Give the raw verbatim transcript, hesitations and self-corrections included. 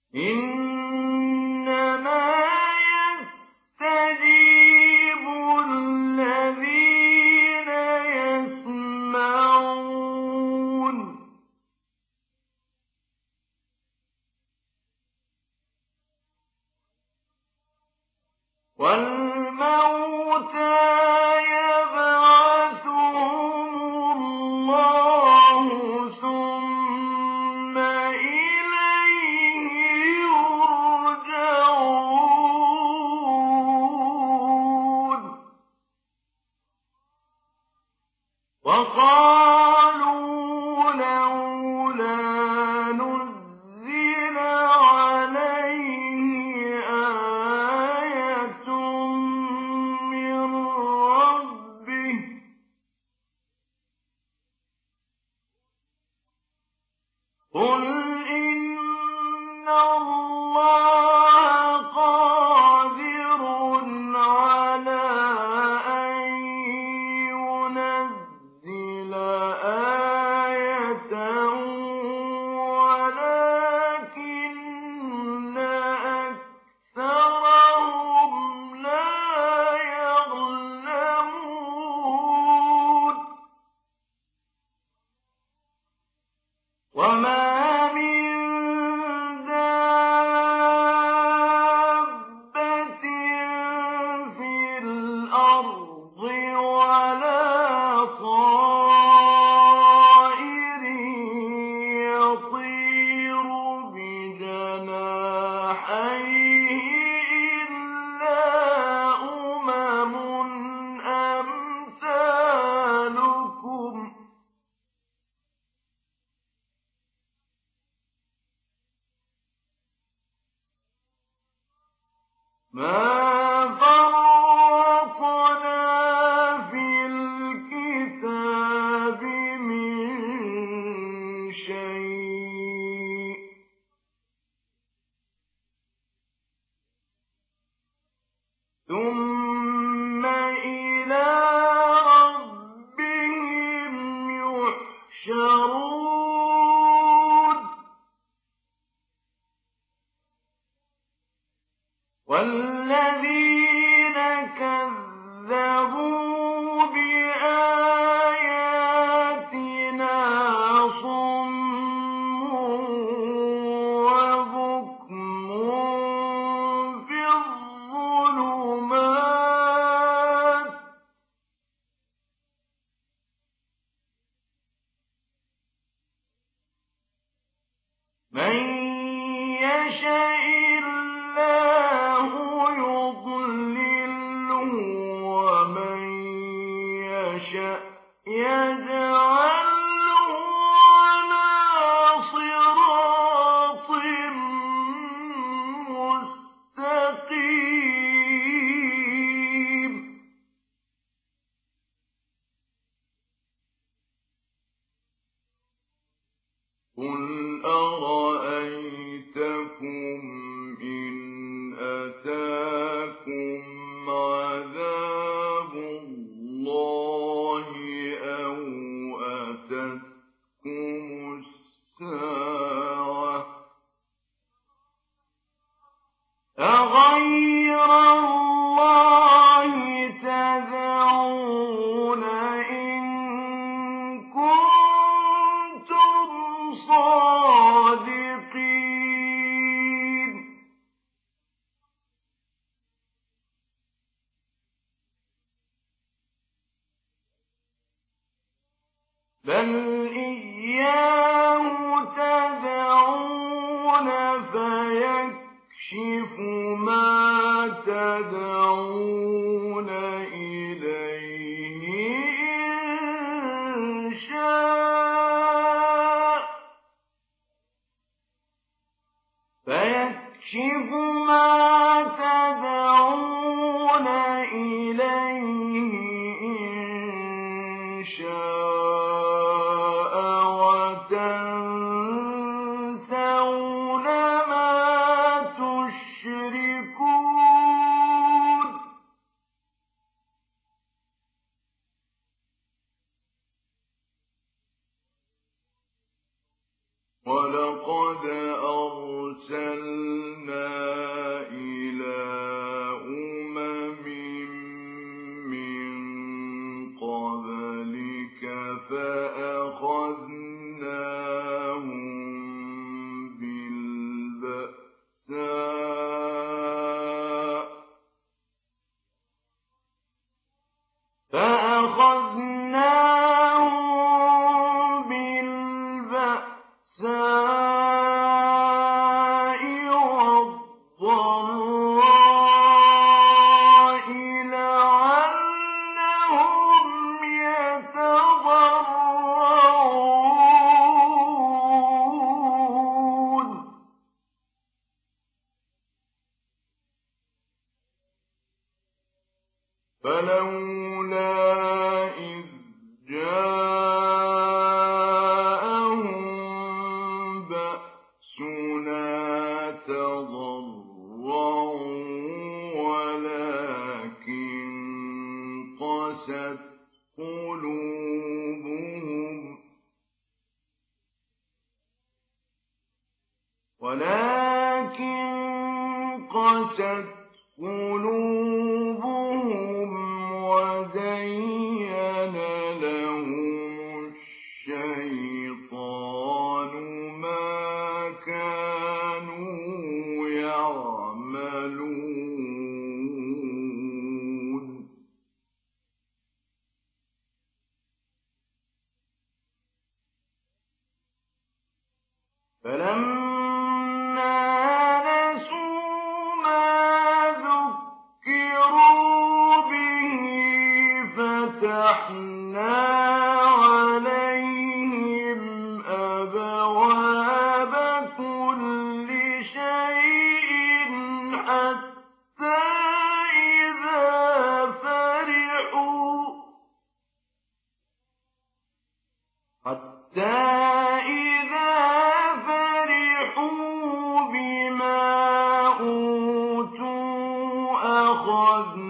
إنما يستجيب الذين يسمعون والموتى يبعثهم الله ثم إليه يرجعون وقالوا لولا نزل عليه آية من ربه قل إن الله قادر على أن ينزل آية ولكن أكثرهم لا يعلمون وما من دابة في الأرض ولا طائر يطير بجناحيه إلا أمم أمثالكم ما فرطنا في الكتاب من شيء ثم إلى ربهم يحشرون والذين كذبوا بآياتنا صم وبكم في الظلمات من يشاء الله يضلله ومن يشاء يجعله على صراط مستقيم قل أرأيتكم إن أتاكم عذاب الله أو أتتكم الساعة أغير الله تدعون إن كنتم صادقين بل إياه تدعون فيكشف ما تدعون إليه إن شاء فيكشف ما تدعون إليه إن شاء وتنسون ما تشركون وَلَقَدْ أَرْسَلْنَا إِلَىٰ أُمَمٍ مِّن قَبْلِكَ فَأَخَذْنَاهُم بِالْبَأْسَاءِ فَأَخَذْنَاهُم بِالْبَأْسَاءِ وَالضَّرَّاءِ لَعَلَّهُمْ يَتَضَرَّعُونَ فَلَوْلَا إِذْ جَاءَهُم بَأْسُنَا تَضَرَّعُوا وَلَٰكِن قَسَتْ قُلُوبُهُمْ وَلَٰكِن قَسَتْ قُلُوبُهُمْ وَزَيَّنَ لَهُمُ الشَّيْطَانُ مَا كَانُوا يَعْمَلُونَ فَلَمَّا نَسُوا مَا ذُكِّرُوا بِهِ فَتَحْنَا عَلَيْهِمْ أَبْوَابَ كُلِّ شَيْءٍ حَتَّىٰ إِذَا فَرِحُوا حَتَّىٰ إِذَا فرحوا بما أوتوا أخذناهم